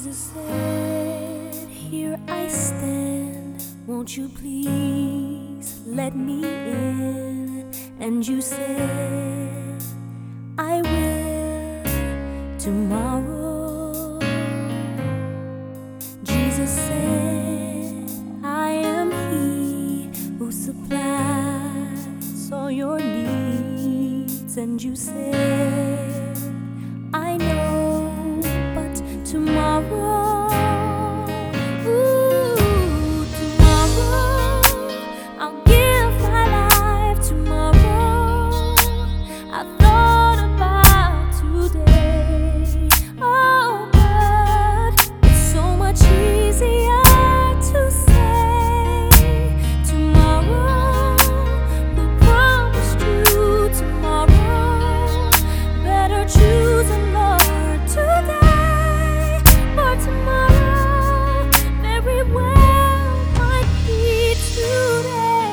Jesus said, "Here I stand, won't you please let me in?" And you said, "I will tomorrow." Jesus said, "I am He who supplies all your needs." And you said, "I know, but tomorrow, ooh, tomorrow, I'll give my life tomorrow. I thought about today, oh, but it's so much easier to say tomorrow. Who promised you tomorrow? Better choose the Lord today, for tomorrow very well might be today.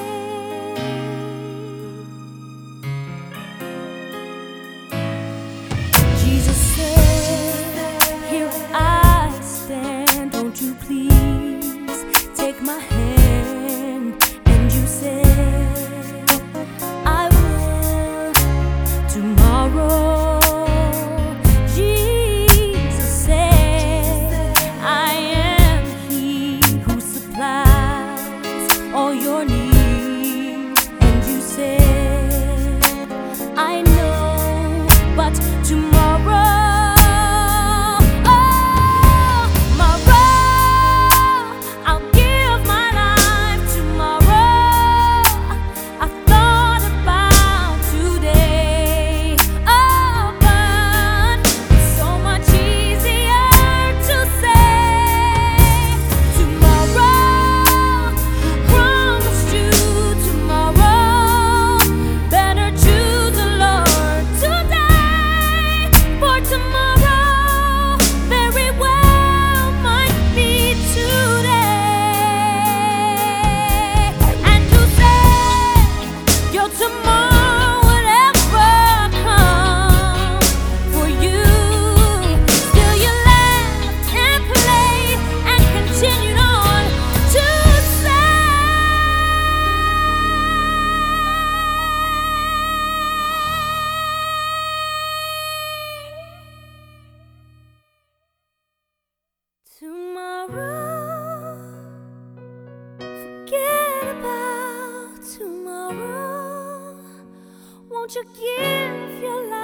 Jesus said, "Here I stand, won't you please take my hand?" And you said, "I will tomorrow." Jesus said, "I am He who supplies all your needs." And you said, "I know, but tomorrow, oh, tomorrow, I'll give my life tomorrow. I thought about today, oh, but it's so much easier to say tomorrow. Promised you tomorrow. Better choose the Lord today, for tomorrow very well might be today." And you said your tomorrow would ever come for you. Still you laughed and played and continued on to say tomorrow. Forget about tomorrow. Won't you give your life